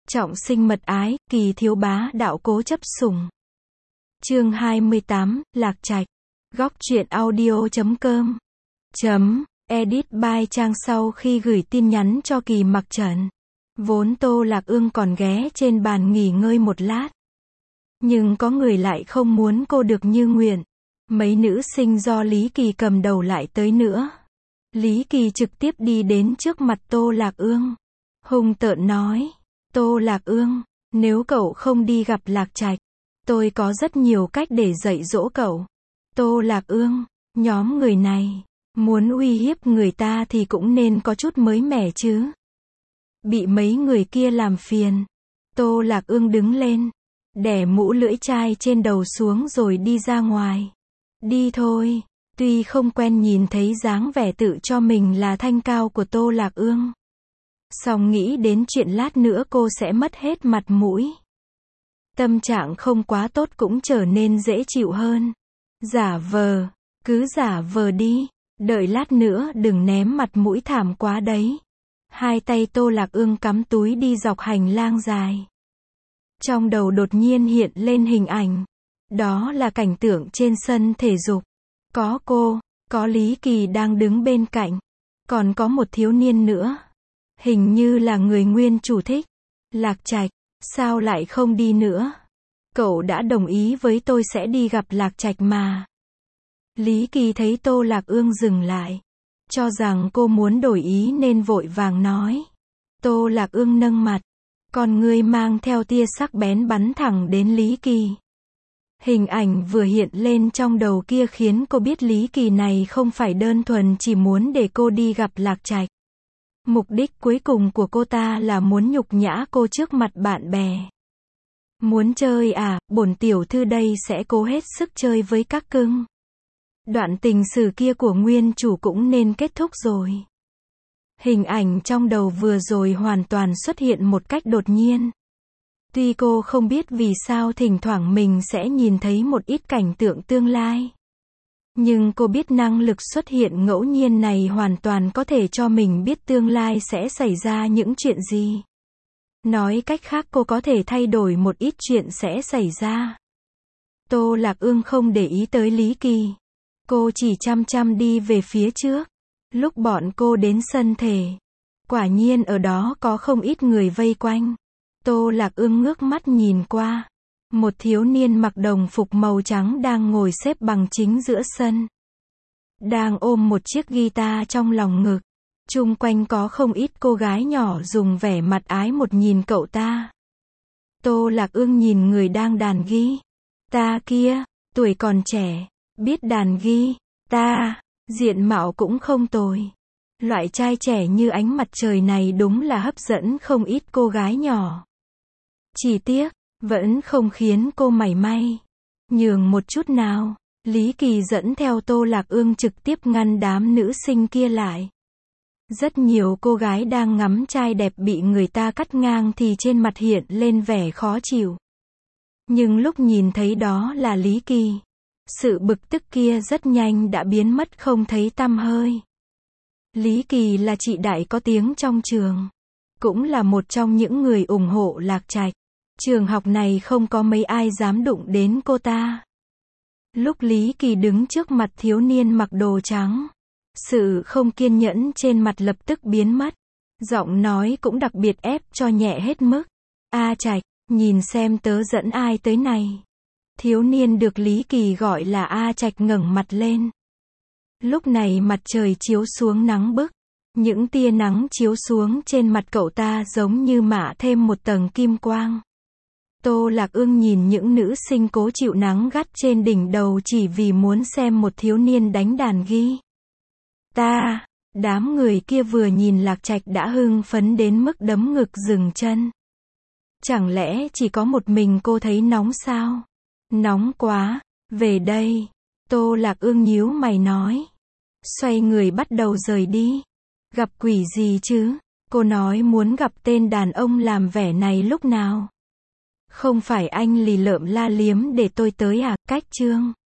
Trọng sinh mật ái, Kỳ thiếu bá đạo cố chấp sủng. Chương 28, Lạc Trạch. Góc truyện audio.com. Edit by Trang. Sau khi gửi tin nhắn cho Kỳ Mặc Trần, vốn Tô Lạc Ương còn ghé trên bàn nghỉ ngơi một lát. Nhưng có người lại không muốn cô được như nguyện. Mấy nữ sinh do Lý Kỳ cầm đầu lại tới nữa. Lý Kỳ trực tiếp đi đến trước mặt Tô Lạc Ương, hung tợn nói: Tô Lạc Ương, nếu cậu không đi gặp Lạc Trạch, tôi có rất nhiều cách để dạy dỗ cậu. Tô Lạc Ương, nhóm người này, muốn uy hiếp người ta thì cũng nên có chút mới mẻ chứ. Bị mấy người kia làm phiền, Tô Lạc Ương đứng lên, đẻ mũ lưỡi chai trên đầu xuống rồi đi ra ngoài. Đi thôi. Tuy không quen nhìn thấy dáng vẻ tự cho mình là thanh cao của Tô Lạc Ương, song nghĩ đến chuyện lát nữa cô sẽ mất hết mặt mũi, tâm trạng không quá tốt cũng trở nên dễ chịu hơn. Giả vờ, cứ giả vờ đi, đợi lát nữa đừng ném mặt mũi thảm quá đấy. Hai tay Tô Lạc Ương cắm túi đi dọc hành lang dài. Trong đầu đột nhiên hiện lên hình ảnh. Đó là cảnh tượng trên sân thể dục. Có cô, có Lý Kỳ đang đứng bên cạnh, còn có một thiếu niên nữa. Hình như là người nguyên chủ thích. Lạc Trạch, sao lại không đi nữa? Cậu đã đồng ý với tôi sẽ đi gặp Lạc Trạch mà. Lý Kỳ thấy Tô Lạc Ương dừng lại, cho rằng cô muốn đổi ý nên vội vàng nói. Tô Lạc Ương nâng mặt, con ngươi mang theo tia sắc bén bắn thẳng đến Lý Kỳ. Hình ảnh vừa hiện lên trong đầu kia khiến cô biết Lý Kỳ này không phải đơn thuần chỉ muốn để cô đi gặp Lạc Trạch. Mục đích cuối cùng của cô ta là muốn nhục nhã cô trước mặt bạn bè. Muốn chơi à, bổn tiểu thư đây sẽ cố hết sức chơi với các cưng. Đoạn tình sử kia của nguyên chủ cũng nên kết thúc rồi. Hình ảnh trong đầu vừa rồi hoàn toàn xuất hiện một cách đột nhiên. Tuy cô không biết vì sao thỉnh thoảng mình sẽ nhìn thấy một ít cảnh tượng tương lai, nhưng cô biết năng lực xuất hiện ngẫu nhiên này hoàn toàn có thể cho mình biết tương lai sẽ xảy ra những chuyện gì. Nói cách khác cô có thể thay đổi một ít chuyện sẽ xảy ra. Tô Lạc Ương không để ý tới Lý Kỳ. Cô chỉ chăm chăm đi về phía trước. Lúc bọn cô đến sân thể, quả nhiên ở đó có không ít người vây quanh. Tô Lạc Ương ngước mắt nhìn qua. Một thiếu niên mặc đồng phục màu trắng đang ngồi xếp bằng chính giữa sân, đang ôm một chiếc guitar trong lòng ngực. Chung quanh có không ít cô gái nhỏ dùng vẻ mặt ái một nhìn cậu ta. Tô Lạc Ương nhìn người đang đàn guitar kia, tuổi còn trẻ, biết đàn guitar, diện mạo cũng không tồi. Loại trai trẻ như ánh mặt trời này đúng là hấp dẫn không ít cô gái nhỏ. Chỉ tiếc, vẫn không khiến cô mảy may nhường một chút nào. Lý Kỳ dẫn theo Tô Lạc Ương trực tiếp ngăn đám nữ sinh kia lại. Rất nhiều cô gái đang ngắm trai đẹp bị người ta cắt ngang thì trên mặt hiện lên vẻ khó chịu. Nhưng lúc nhìn thấy đó là Lý Kỳ, sự bực tức kia rất nhanh đã biến mất không thấy tăm hơi. Lý Kỳ là chị đại có tiếng trong trường, cũng là một trong những người ủng hộ Lạc Trạch. Trường học này không có mấy ai dám đụng đến cô ta. Lúc Lý Kỳ đứng trước mặt thiếu niên mặc đồ trắng, sự không kiên nhẫn trên mặt lập tức biến mất. Giọng nói cũng đặc biệt ép cho nhẹ hết mức. A Trạch, nhìn xem tớ dẫn ai tới này. Thiếu niên được Lý Kỳ gọi là A Trạch ngẩng mặt lên. Lúc này mặt trời chiếu xuống nắng bức. Những tia nắng chiếu xuống trên mặt cậu ta giống như mạ thêm một tầng kim quang. Tô Lạc Ương nhìn những nữ sinh cố chịu nắng gắt trên đỉnh đầu chỉ vì muốn xem một thiếu niên đánh đàn guitar. Đám người kia vừa nhìn Lạc Trạch đã hưng phấn đến mức đấm ngực dừng chân. Chẳng lẽ chỉ có một mình cô thấy nóng sao? Nóng quá, về đây. Tô Lạc Ương nhíu mày nói. Xoay người bắt đầu rời đi. Gặp quỷ gì chứ? Cô nói muốn gặp tên đàn ông làm vẻ này lúc nào? Không phải anh lì lợm la liếm để tôi tới à? Cách chương